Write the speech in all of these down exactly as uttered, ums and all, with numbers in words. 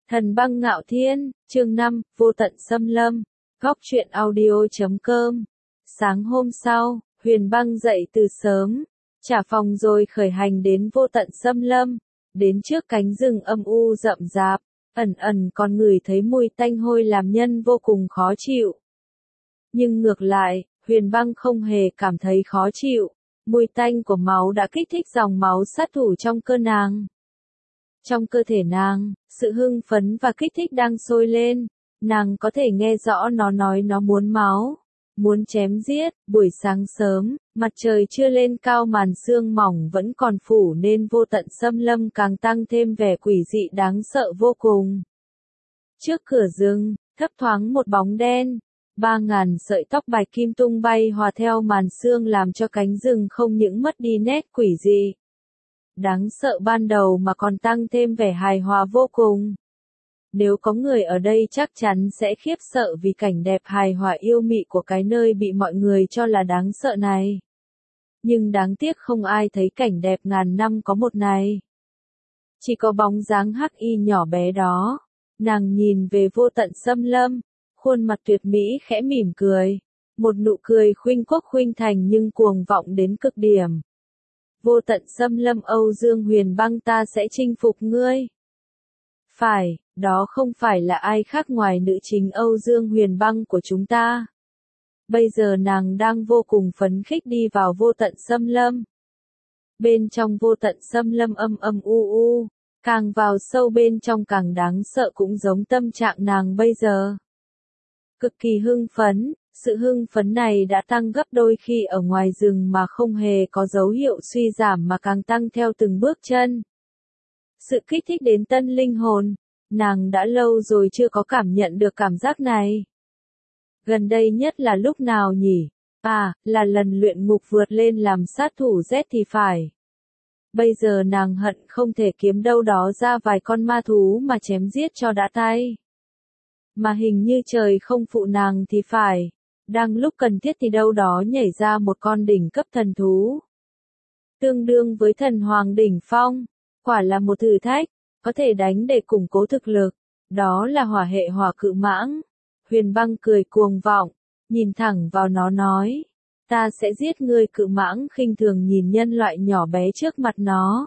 Thần băng ngạo thiên, chương năm, vô tận xâm lâm, góc truyện audio.com. Sáng hôm sau, Huyền băng dậy từ sớm, trả phòng rồi khởi hành đến vô tận xâm lâm, đến trước cánh rừng âm u rậm rạp, ẩn ẩn còn ngửi thấy mùi tanh hôi làm nhân vô cùng khó chịu. Nhưng ngược lại, Huyền băng không hề cảm thấy khó chịu, mùi tanh của máu đã kích thích dòng máu sát thủ trong cơ nàng. Trong cơ thể nàng, sự hưng phấn và kích thích đang sôi lên, nàng có thể nghe rõ nó nói nó muốn máu, muốn chém giết. Buổi sáng sớm, mặt trời chưa lên cao, màn sương mỏng vẫn còn phủ nên vô tận xâm lâm càng tăng thêm vẻ quỷ dị đáng sợ vô cùng. Trước cửa rừng, thấp thoáng một bóng đen, ba ngàn sợi tóc bạch kim tung bay hòa theo màn sương làm cho cánh rừng không những mất đi nét quỷ dị đáng sợ ban đầu mà còn tăng thêm vẻ hài hòa vô cùng. Nếu có người ở đây chắc chắn sẽ khiếp sợ vì cảnh đẹp hài hòa yêu mị của cái nơi bị mọi người cho là đáng sợ này. Nhưng đáng tiếc không ai thấy cảnh đẹp ngàn năm có một này. Chỉ có bóng dáng hắc y nhỏ bé đó. Nàng nhìn về vô tận xâm lâm, khuôn mặt tuyệt mỹ khẽ mỉm cười. Một nụ cười khuynh quốc khuynh thành nhưng cuồng vọng đến cực điểm. Vô tận xâm lâm Âu Dương Huyền băng, ta sẽ chinh phục ngươi. Phải, đó không phải là ai khác ngoài nữ chính Âu Dương Huyền băng của chúng ta. Bây giờ nàng đang vô cùng phấn khích đi vào vô tận xâm lâm. Bên trong vô tận xâm lâm âm âm u u, càng vào sâu bên trong càng đáng sợ, cũng giống tâm trạng nàng bây giờ. Cực kỳ hưng phấn. Sự hưng phấn này đã tăng gấp đôi khi ở ngoài rừng mà không hề có dấu hiệu suy giảm mà càng tăng theo từng bước chân. Sự kích thích đến tân linh hồn, nàng đã lâu rồi chưa có cảm nhận được cảm giác này. Gần đây nhất là lúc nào nhỉ? À, là lần luyện ngục vượt lên làm sát thủ Z thì phải. Bây giờ nàng hận không thể kiếm đâu đó ra vài con ma thú mà chém giết cho đã tay. Mà hình như trời không phụ nàng thì phải. Đang lúc cần thiết thì đâu đó nhảy ra một con đỉnh cấp thần thú. Tương đương với thần hoàng đỉnh phong, quả là một thử thách, có thể đánh để củng cố thực lực. Đó là hỏa hệ hỏa cự mãng. Huyền băng cười cuồng vọng, nhìn thẳng vào nó nói. Ta sẽ giết ngươi. Cự mãng khinh thường nhìn nhân loại nhỏ bé trước mặt nó.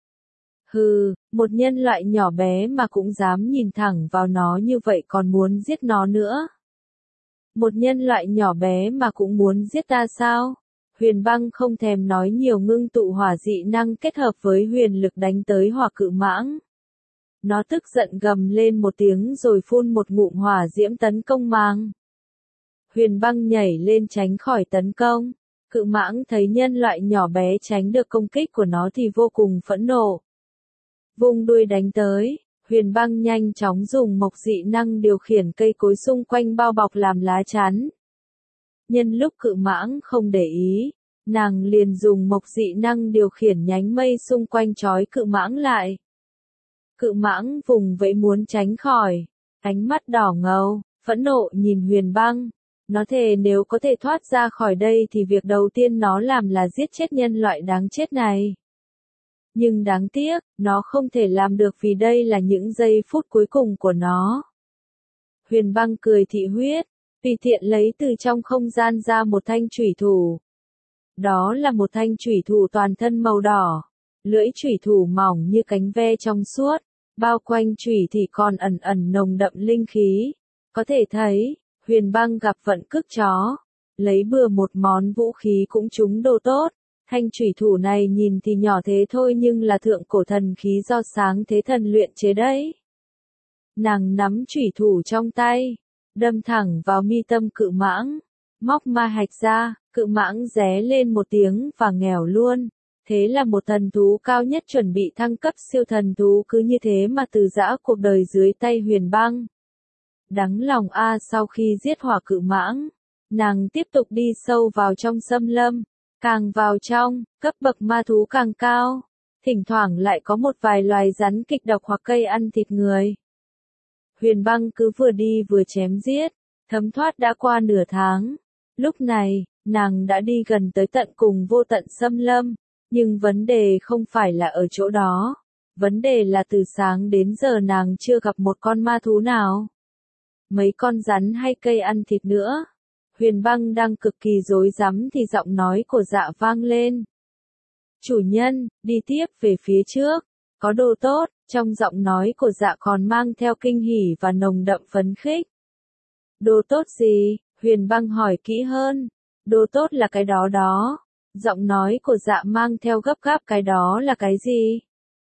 Hừ, một nhân loại nhỏ bé mà cũng dám nhìn thẳng vào nó như vậy còn muốn giết nó nữa. Một nhân loại nhỏ bé mà cũng muốn giết ta sao? Huyền băng không thèm nói nhiều, ngưng tụ hỏa dị năng kết hợp với huyền lực đánh tới hỏa cự mãng. Nó tức giận gầm lên một tiếng rồi phun một ngụm hỏa diễm tấn công mang. Huyền băng nhảy lên tránh khỏi tấn công. Cự mãng thấy nhân loại nhỏ bé tránh được công kích của nó thì vô cùng phẫn nộ. Vung đuôi đánh tới. Huyền băng nhanh chóng dùng mộc dị năng điều khiển cây cối xung quanh bao bọc làm lá chắn. Nhân lúc cự mãng không để ý, nàng liền dùng mộc dị năng điều khiển nhánh mây xung quanh trói cự mãng lại. Cự mãng vùng vẫy muốn tránh khỏi, ánh mắt đỏ ngầu, phẫn nộ nhìn Huyền băng. Nó thề nếu có thể thoát ra khỏi đây thì việc đầu tiên nó làm là giết chết nhân loại đáng chết này. Nhưng đáng tiếc, nó không thể làm được vì đây là những giây phút cuối cùng của nó. Huyền băng cười thị huyết, tùy tiện lấy từ trong không gian ra một thanh chủy thủ. Đó là một thanh chủy thủ toàn thân màu đỏ, lưỡi chủy thủ mỏng như cánh ve trong suốt, bao quanh chủy thì còn ẩn ẩn nồng đậm linh khí. Có thể thấy, Huyền băng gặp vận cước chó, lấy bừa một món vũ khí cũng trúng đồ tốt. Thanh chủy thủ này nhìn thì nhỏ thế thôi nhưng là thượng cổ thần khí do Sáng Thế Thần luyện chế đấy. Nàng nắm chủy thủ trong tay, đâm thẳng vào mi tâm cự mãng, móc ma hạch ra, cự mãng ré lên một tiếng và nghèo luôn. Thế là một thần thú cao nhất chuẩn bị thăng cấp siêu thần thú cứ như thế mà từ giã cuộc đời dưới tay Huyền băng. Đắng lòng a. Sau khi giết hỏa cự mãng, nàng tiếp tục đi sâu vào trong xâm lâm. Càng vào trong, cấp bậc ma thú càng cao, thỉnh thoảng lại có một vài loài rắn kịch độc hoặc cây ăn thịt người. Huyền băng cứ vừa đi vừa chém giết, thấm thoát đã qua nửa tháng. Lúc này, nàng đã đi gần tới tận cùng vô tận xâm lâm, nhưng vấn đề không phải là ở chỗ đó. Vấn đề là từ sáng đến giờ nàng chưa gặp một con ma thú nào. Mấy con rắn hay cây ăn thịt nữa. Huyền Băng đang cực kỳ rối rắm thì giọng nói của Dạ vang lên. Chủ nhân, đi tiếp về phía trước, có đồ tốt, trong giọng nói của Dạ còn mang theo kinh hỉ và nồng đậm phấn khích. Đồ tốt gì? Huyền Băng hỏi kỹ hơn. Đồ tốt là cái đó đó. Giọng nói của Dạ mang theo gấp gáp, cái đó là cái gì?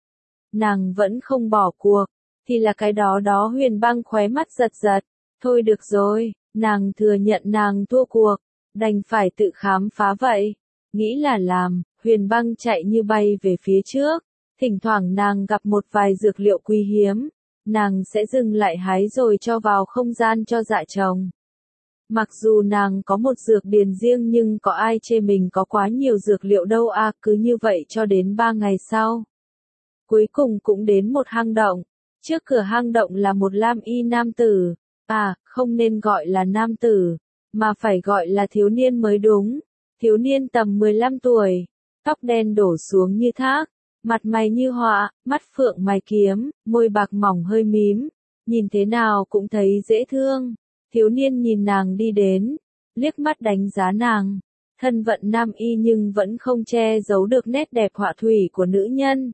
Nàng vẫn không bỏ cuộc, thì là cái đó đó. Huyền Băng khóe mắt giật giật. Thôi được rồi, nàng thừa nhận nàng thua cuộc, đành phải tự khám phá vậy. Nghĩ là làm, Huyền Băng chạy như bay về phía trước. Thỉnh thoảng nàng gặp một vài dược liệu quý hiếm, nàng sẽ dừng lại hái rồi cho vào không gian cho Dạ trồng. Mặc dù nàng có một dược điền riêng nhưng có ai chê mình có quá nhiều dược liệu đâu à. Cứ như vậy cho đến ba ngày sau. Cuối cùng cũng đến một hang động. Trước cửa hang động là một lam y nam tử. À, không nên gọi là nam tử, mà phải gọi là thiếu niên mới đúng. Thiếu niên tầm mười lăm tuổi, tóc đen đổ xuống như thác, mặt mày như họa, mắt phượng mày kiếm, môi bạc mỏng hơi mím, nhìn thế nào cũng thấy dễ thương. Thiếu niên nhìn nàng đi đến, liếc mắt đánh giá nàng, thân vận nam y nhưng vẫn không che giấu được nét đẹp họa thủy của nữ nhân.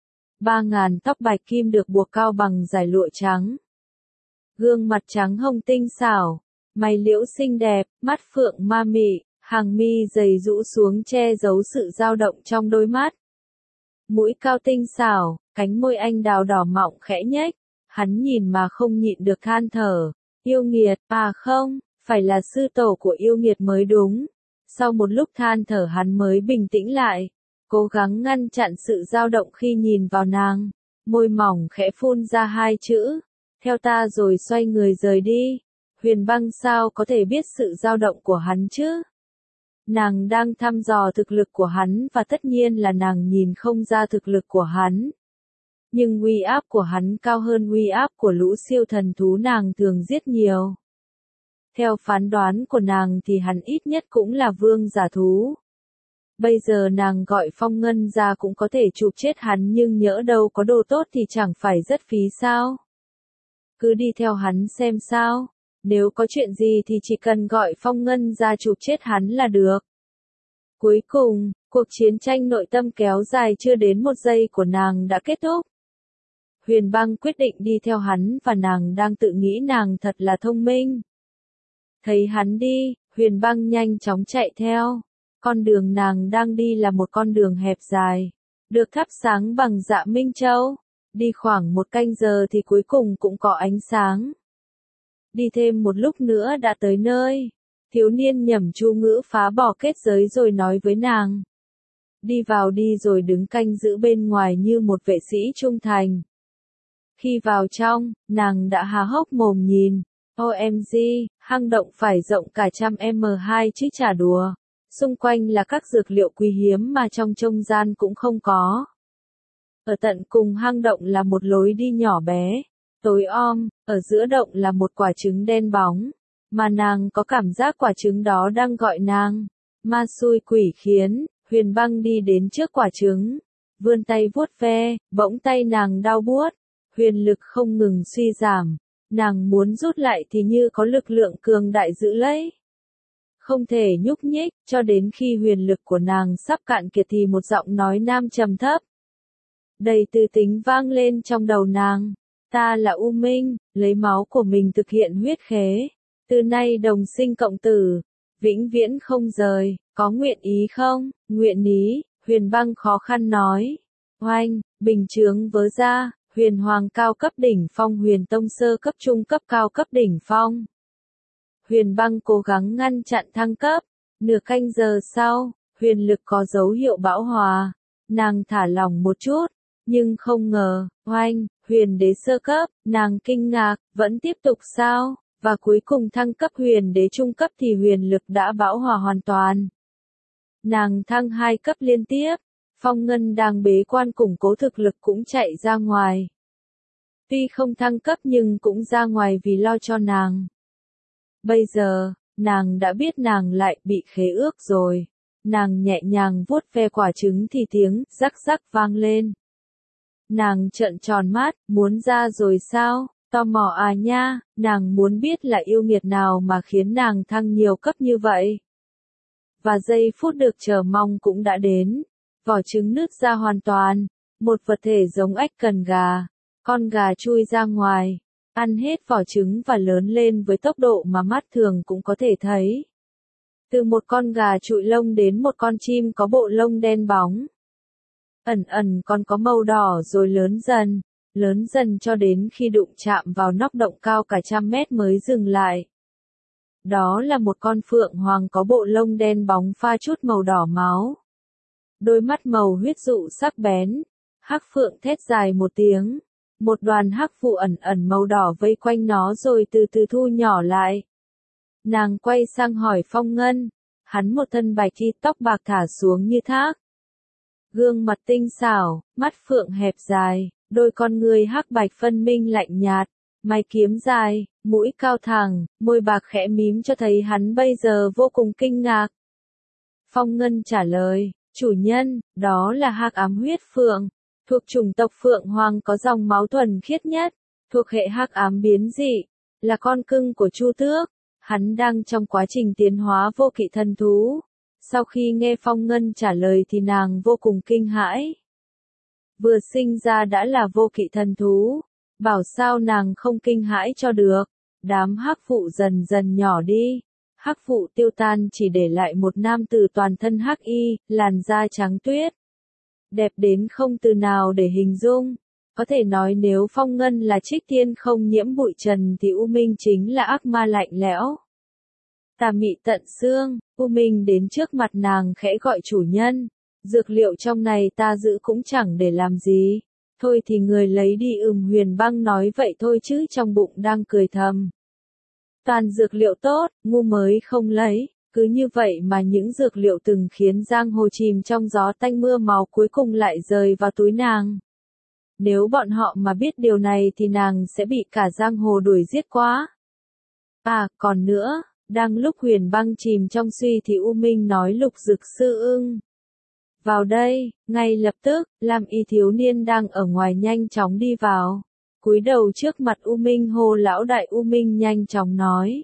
Ba ngàn tóc bạch kim được buộc cao bằng dải lụa trắng. Gương mặt trắng hồng tinh xảo, mày liễu xinh đẹp, mắt phượng ma mị, hàng mi dày rũ xuống che giấu sự dao động trong đôi mắt. Mũi cao tinh xảo, cánh môi anh đào đỏ mọng khẽ nhếch, hắn nhìn mà không nhịn được than thở, yêu nghiệt, à không, phải là sư tổ của yêu nghiệt mới đúng. Sau một lúc than thở hắn mới bình tĩnh lại, cố gắng ngăn chặn sự dao động khi nhìn vào nàng, môi mỏng khẽ phun ra hai chữ. Theo ta, rồi xoay người rời đi. Huyền Băng sao có thể biết sự dao động của hắn chứ? Nàng đang thăm dò thực lực của hắn và tất nhiên là nàng nhìn không ra thực lực của hắn. Nhưng uy áp của hắn cao hơn uy áp của lũ siêu thần thú nàng thường giết nhiều. Theo phán đoán của nàng thì hắn ít nhất cũng là vương giả thú. Bây giờ nàng gọi Phong Ngân ra cũng có thể chụp chết hắn, nhưng nhỡ đâu có đồ tốt thì chẳng phải rất phí sao? Cứ đi theo hắn xem sao, nếu có chuyện gì thì chỉ cần gọi Phong Ngân ra chụp chết hắn là được. Cuối cùng, cuộc chiến tranh nội tâm kéo dài chưa đến một giây của nàng đã kết thúc. Huyền Băng quyết định đi theo hắn và nàng đang tự nghĩ nàng thật là thông minh. Thấy hắn đi, Huyền Băng nhanh chóng chạy theo. Con đường nàng đang đi là một con đường hẹp dài, được thắp sáng bằng dạ minh châu. Đi khoảng một canh giờ thì cuối cùng cũng có ánh sáng. Đi thêm một lúc nữa đã tới nơi. Thiếu niên nhẩm chú ngữ phá bỏ kết giới rồi nói với nàng. Đi vào đi, rồi đứng canh giữ bên ngoài như một vệ sĩ trung thành. Khi vào trong, nàng đã há hốc mồm nhìn. ô em giê, hang động phải rộng cả trăm mét hai chứ chả đùa. Xung quanh là các dược liệu quý hiếm mà trong không gian cũng không có. Ở tận cùng hang động là một lối đi nhỏ bé, tối om, ở giữa động là một quả trứng đen bóng, mà nàng có cảm giác quả trứng đó đang gọi nàng. Ma xui quỷ khiến, Huyền Băng đi đến trước quả trứng, vươn tay vuốt ve, bỗng tay nàng đau buốt, huyền lực không ngừng suy giảm, nàng muốn rút lại thì như có lực lượng cường đại giữ lấy. Không thể nhúc nhích, cho đến khi huyền lực của nàng sắp cạn kiệt thì một giọng nói nam trầm thấp, đầy tư tính vang lên trong đầu nàng. Ta là U Minh, lấy máu của mình thực hiện huyết khế. Từ nay đồng sinh cộng tử, vĩnh viễn không rời, có nguyện ý không? Nguyện ý, Huyền Băng khó khăn nói. Oanh, bình chướng vớ ra, huyền hoàng cao cấp đỉnh phong, huyền tông sơ cấp trung cấp cao cấp đỉnh phong. Huyền Băng cố gắng ngăn chặn thăng cấp. Nửa canh giờ sau, huyền lực có dấu hiệu bão hòa. Nàng thả lỏng một chút, nhưng không ngờ, oanh, huyền đế sơ cấp, nàng kinh ngạc, vẫn tiếp tục sao? Và cuối cùng thăng cấp huyền đế trung cấp thì huyền lực đã bão hòa hoàn toàn. Nàng thăng hai cấp liên tiếp, Phong Ngân đang bế quan củng cố thực lực cũng chạy ra ngoài. Tuy không thăng cấp nhưng cũng ra ngoài vì lo cho nàng. Bây giờ, nàng đã biết nàng lại bị khế ước rồi. Nàng nhẹ nhàng vuốt ve quả trứng thì tiếng rắc rắc vang lên. Nàng trợn tròn mắt, muốn ra rồi sao? Tò mò à nha, nàng muốn biết là yêu nghiệt nào mà khiến nàng thăng nhiều cấp như vậy. Và giây phút được chờ mong cũng đã đến. Vỏ trứng nứt ra hoàn toàn. Một vật thể giống ếch cần gà. Con gà chui ra ngoài. Ăn hết vỏ trứng và lớn lên với tốc độ mà mắt thường cũng có thể thấy. Từ một con gà trụi lông đến một con chim có bộ lông đen bóng. Ẩn ẩn còn có màu đỏ rồi lớn dần, lớn dần cho đến khi đụng chạm vào nóc động cao cả trăm mét mới dừng lại. Đó là một con phượng hoàng có bộ lông đen bóng pha chút màu đỏ máu. Đôi mắt màu huyết dụ sắc bén, hắc phượng thét dài một tiếng. Một đoàn hắc vụ ẩn ẩn màu đỏ vây quanh nó rồi từ từ thu nhỏ lại. Nàng quay sang hỏi Phong Ngân, hắn một thân bạch y tóc bạc thả xuống như thác. Gương mặt tinh xảo, mắt phượng hẹp dài, đôi con người hắc bạch phân minh lạnh nhạt, mày kiếm dài, mũi cao thẳng, môi bạc khẽ mím cho thấy hắn bây giờ vô cùng kinh ngạc. Phong Ngân trả lời, chủ nhân, đó là hắc ám huyết phượng, thuộc chủng tộc phượng hoàng có dòng máu thuần khiết nhất, thuộc hệ hắc ám biến dị, là con cưng của Chu Tước. Hắn đang trong quá trình tiến hóa vô kỵ thần thú. Sau khi nghe Phong Ngân trả lời thì nàng vô cùng kinh hãi. Vừa sinh ra đã là vô kỵ thần thú. Bảo sao nàng không kinh hãi cho được. Đám hắc vụ dần dần nhỏ đi. Hắc vụ tiêu tan chỉ để lại một nam tử toàn thân hắc y, làn da trắng tuyết. Đẹp đến không từ nào để hình dung. Có thể nói nếu Phong Ngân là trích tiên không nhiễm bụi trần thì U Minh chính là ác ma lạnh lẽo. Tà mị tận xương, U Minh đến trước mặt nàng khẽ gọi chủ nhân. Dược liệu trong này ta giữ cũng chẳng để làm gì. Thôi thì người lấy đi. Ừm, Huyền Băng nói vậy thôi chứ trong bụng đang cười thầm. Toàn dược liệu tốt, ngu mới không lấy. Cứ như vậy mà những dược liệu từng khiến giang hồ chìm trong gió tanh mưa máu cuối cùng lại rơi vào túi nàng. Nếu bọn họ mà biết điều này thì nàng sẽ bị cả giang hồ đuổi giết quá. À, còn nữa, đang lúc Huyền Băng chìm trong suy thì U Minh nói Lục Dực Sư Ưng. Vào đây, ngay lập tức, Lam Y thiếu niên đang ở ngoài nhanh chóng đi vào. Cúi đầu trước mặt U Minh hô lão đại. U Minh nhanh chóng nói.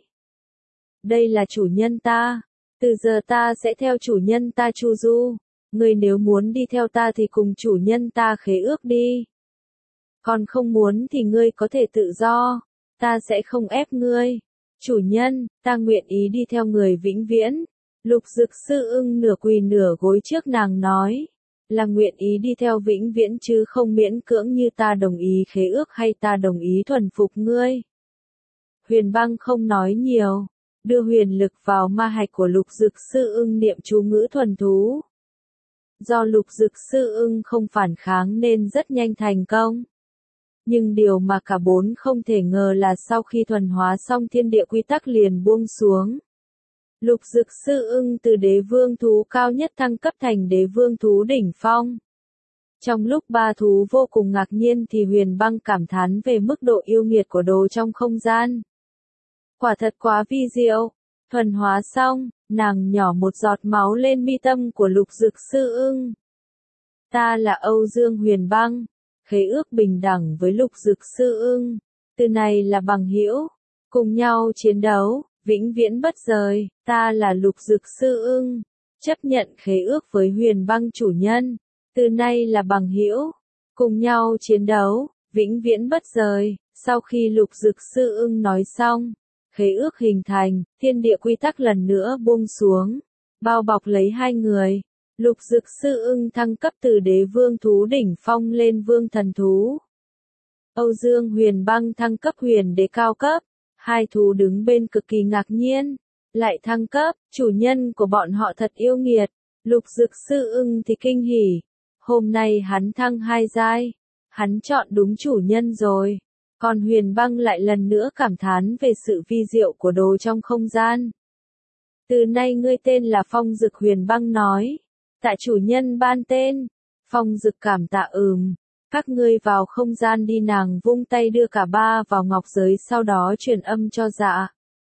Đây là chủ nhân ta. Từ giờ ta sẽ theo chủ nhân ta chu du. Ngươi nếu muốn đi theo ta thì cùng chủ nhân ta khế ước đi. Còn không muốn thì ngươi có thể tự do. Ta sẽ không ép ngươi. Chủ nhân, ta nguyện ý đi theo người vĩnh viễn. Lục Dực Sư Ưng nửa quỳ nửa gối trước nàng nói. Là nguyện ý đi theo vĩnh viễn chứ không miễn cưỡng như ta đồng ý khế ước hay ta đồng ý thuần phục ngươi. Huyền Băng không nói nhiều. Đưa huyền lực vào ma hạch của Lục Dực Sư Ưng niệm chú ngữ thuần thú. Do Lục Dực Sư Ưng không phản kháng nên rất nhanh thành công. Nhưng điều mà cả bốn không thể ngờ là sau khi thuần hóa xong thiên địa quy tắc liền buông xuống. Lục Dực Sư Ưng từ đế vương thú cao nhất thăng cấp thành đế vương thú đỉnh phong. Trong lúc ba thú vô cùng ngạc nhiên thì Huyền Băng cảm thán về mức độ yêu nghiệt của đồ trong không gian. Quả thật quá vi diệu. Thuần hóa xong, nàng nhỏ một giọt máu lên mi tâm của Lục Dực Sư Ưng. Ta là Âu Dương Huyền Băng. Khế ước bình đẳng với Lục Dực Sư Ưng. Từ này là bằng hữu. Cùng nhau chiến đấu, vĩnh viễn bất rời. Ta là Lục Dực Sư Ưng. Chấp nhận khế ước với Huyền Băng chủ nhân. Từ nay là bằng hữu. Cùng nhau chiến đấu, vĩnh viễn bất rời. Sau khi Lục Dực Sư Ưng nói xong, khế ước hình thành, thiên địa quy tắc lần nữa buông xuống. Bao bọc lấy hai người. Lục Dực Sư Ưng thăng cấp từ đế vương thú đỉnh phong lên vương thần thú. Âu Dương Huyền Băng thăng cấp huyền đế cao cấp. Hai thú đứng bên cực kỳ ngạc nhiên. Lại thăng cấp, chủ nhân của bọn họ thật yêu nghiệt. Lục Dực Sư Ưng thì kinh hỉ. Hôm nay hắn thăng hai giai. Hắn chọn đúng chủ nhân rồi. Còn Huyền Băng lại lần nữa cảm thán về sự vi diệu của đồ trong không gian. Từ nay ngươi tên là Phong Dực. Huyền Băng nói. Tạ chủ nhân ban tên. Phong Dực cảm tạ. Ừm. Các ngươi vào không gian đi. Nàng vung tay đưa cả ba vào ngọc giới sau đó truyền âm cho Dạ.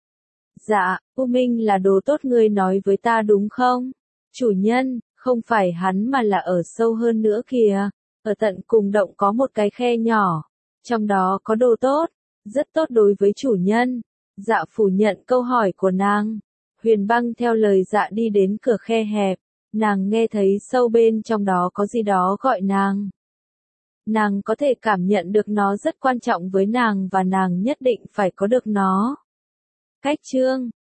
Dạ, U Minh là đồ tốt ngươi nói với ta đúng không? Chủ nhân, không phải hắn mà là ở sâu hơn nữa kìa. Ở tận cùng động có một cái khe nhỏ, trong đó có đồ tốt, rất tốt đối với chủ nhân. Dạ phủ nhận câu hỏi của nàng. Huyền băng theo lời dạ đi đến cửa khe hẹp, nàng nghe thấy sâu bên trong đó có gì đó gọi nàng. Nàng có thể cảm nhận được nó rất quan trọng với nàng và nàng nhất định phải có được nó. Cách chương